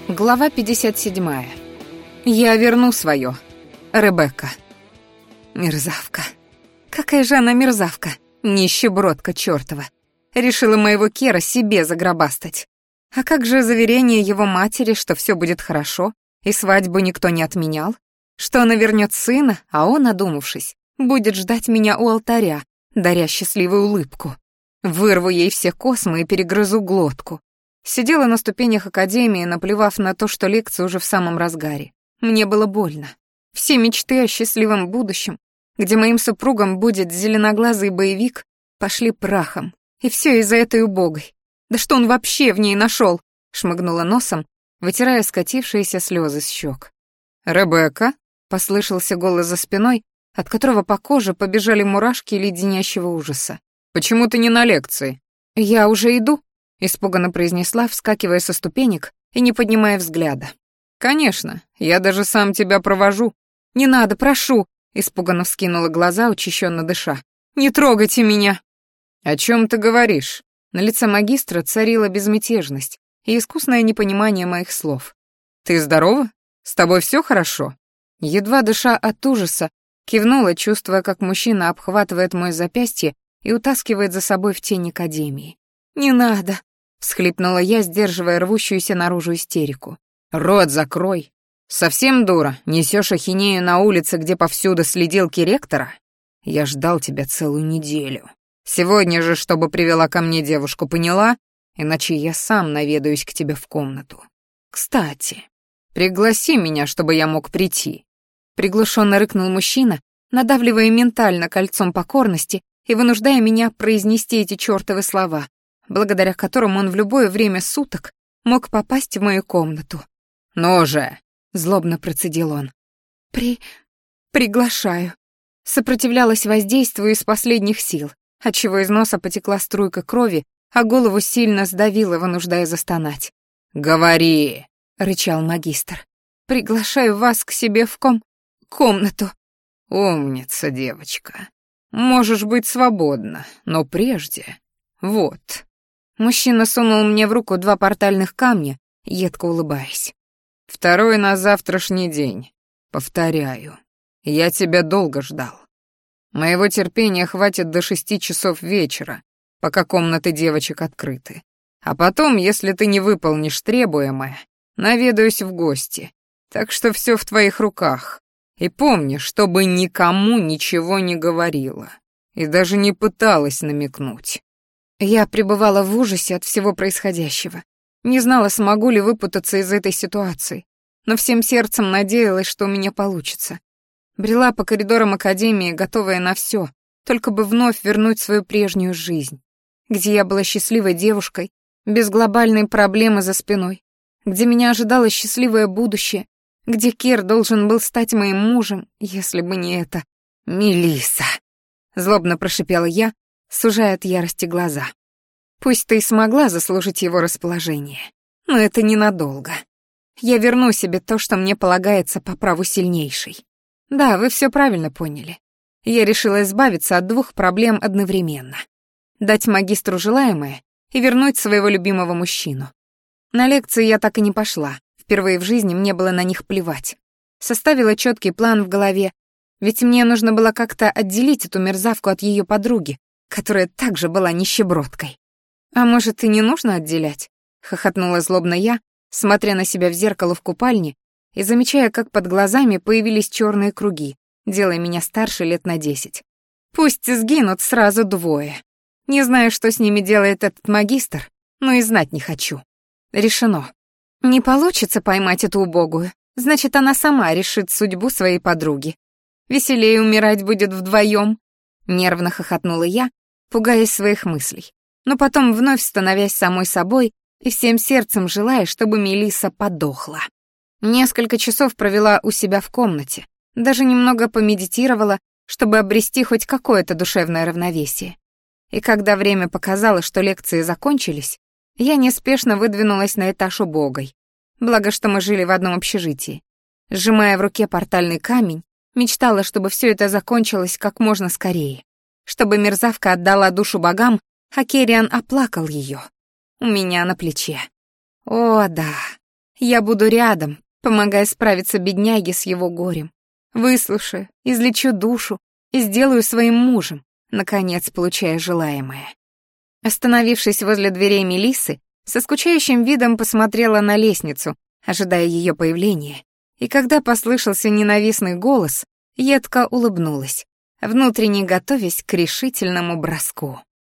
Глава 57. Я верну свое. Ребекка. Мерзавка. Какая же она мерзавка. Нищебродка чёртова. Решила моего Кера себе загробастать. А как же заверение его матери, что всё будет хорошо, и свадьбу никто не отменял? Что она вернёт сына, а он, одумавшись, будет ждать меня у алтаря, даря счастливую улыбку. Вырву ей все космы и перегрызу глотку. Сидела на ступенях академии, наплевав на то, что лекция уже в самом разгаре. Мне было больно. Все мечты о счастливом будущем, где моим супругом будет зеленоглазый боевик, пошли прахом. И все из-за этой убогой. Да что он вообще в ней нашел? Шмыгнула носом, вытирая скатившиеся слезы с щек. «Ребекка?» — послышался голос за спиной, от которого по коже побежали мурашки леденящего ужаса. «Почему ты не на лекции?» «Я уже иду», — испуганно произнесла, вскакивая со ступенек и не поднимая взгляда. «Конечно, я даже сам тебя провожу». «Не надо, прошу», — испуганно вскинула глаза, учащенно дыша. «Не трогайте меня». «О чем ты говоришь?» На лице магистра царила безмятежность и искусное непонимание моих слов. «Ты здорова? С тобой все хорошо?» Едва дыша от ужаса, кивнула, чувствуя, как мужчина обхватывает мое запястье и утаскивает за собой в тень академии. «Не надо», — всхлипнула я, сдерживая рвущуюся наружу истерику. «Рот закрой. Совсем дура, несешь ахинею на улице, где повсюду следилки ректора? Я ждал тебя целую неделю. Сегодня же, чтобы привела ко мне девушку, поняла? Иначе я сам наведаюсь к тебе в комнату. Кстати, пригласи меня, чтобы я мог прийти». Приглушенно рыкнул мужчина, надавливая ментально кольцом покорности и вынуждая меня произнести эти чёртовы слова, благодаря которым он в любое время суток мог попасть в мою комнату. «Ну же!» — злобно процедил он. Приглашаю». Сопротивлялась воздействию из последних сил, отчего из носа потекла струйка крови, а голову сильно сдавило, вынуждая застонать. «Говори!» — рычал магистр. «Приглашаю вас к себе в комнату». «Умница, девочка. Можешь быть свободна, но прежде... Вот». Мужчина сунул мне в руку 2 портальных камня, едко улыбаясь. «Второй на завтрашний день. Повторяю, я тебя долго ждал. Моего терпения хватит до 6 часов вечера, пока комнаты девочек открыты. А потом, если ты не выполнишь требуемое, наведаюсь в гости. Так что все в твоих руках. И помни, чтобы никому ничего не говорила. И даже не пыталась намекнуть». Я пребывала в ужасе от всего происходящего. Не знала, смогу ли выпутаться из этой ситуации, но всем сердцем надеялась, что у меня получится. Брела по коридорам академии, готовая на все, только бы вновь вернуть свою прежнюю жизнь, где я была счастливой девушкой, без глобальной проблемы за спиной, где меня ожидало счастливое будущее, где Кир должен был стать моим мужем, если бы не это. «Мелисса!» — злобно прошипела я, сужая от ярости глаза. «Пусть ты и смогла заслужить его расположение, но это ненадолго. Я верну себе то, что мне полагается по праву сильнейшей. Да, вы все правильно поняли. Я решила избавиться от 2 проблем одновременно. Дать магистру желаемое и вернуть своего любимого мужчину. На лекции я так и не пошла. Впервые в жизни мне было на них плевать. Составила четкий план в голове, ведь мне нужно было как-то отделить эту мерзавку от ее подруги, которая также была нищебродкой. «А может, и не нужно отделять?» — хохотнула злобно я, смотря на себя в зеркало в купальне и замечая, как под глазами появились черные круги, делая меня старше лет на 10. «Пусть сгинут сразу 2. Не знаю, что с ними делает этот магистр, но и знать не хочу. Решено. Не получится поймать эту убогую, значит, она сама решит судьбу своей подруги. Веселее умирать будет вдвоем». Нервно хохотнула я, пугаясь своих мыслей, но потом вновь становясь самой собой и всем сердцем желая, чтобы Мелисса подохла. Несколько часов провела у себя в комнате, даже немного помедитировала, чтобы обрести хоть какое-то душевное равновесие. И когда время показало, что лекции закончились, я неспешно выдвинулась на этаж убогой. Благо, что мы жили в одном общежитии. Сжимая в руке портальный камень, мечтала, чтобы все это закончилось как можно скорее. Чтобы мерзавка отдала душу богам, а Керриан оплакал ее. У меня на плече. О, да. Я буду рядом, помогая справиться бедняге с его горем. Выслушаю, излечу душу и сделаю своим мужем, наконец получая желаемое. Остановившись возле дверей Мелиссы, со скучающим видом посмотрела на лестницу, ожидая ее появления, и когда послышался ненавистный голос, едко улыбнулась, внутренне готовясь к решительному броску.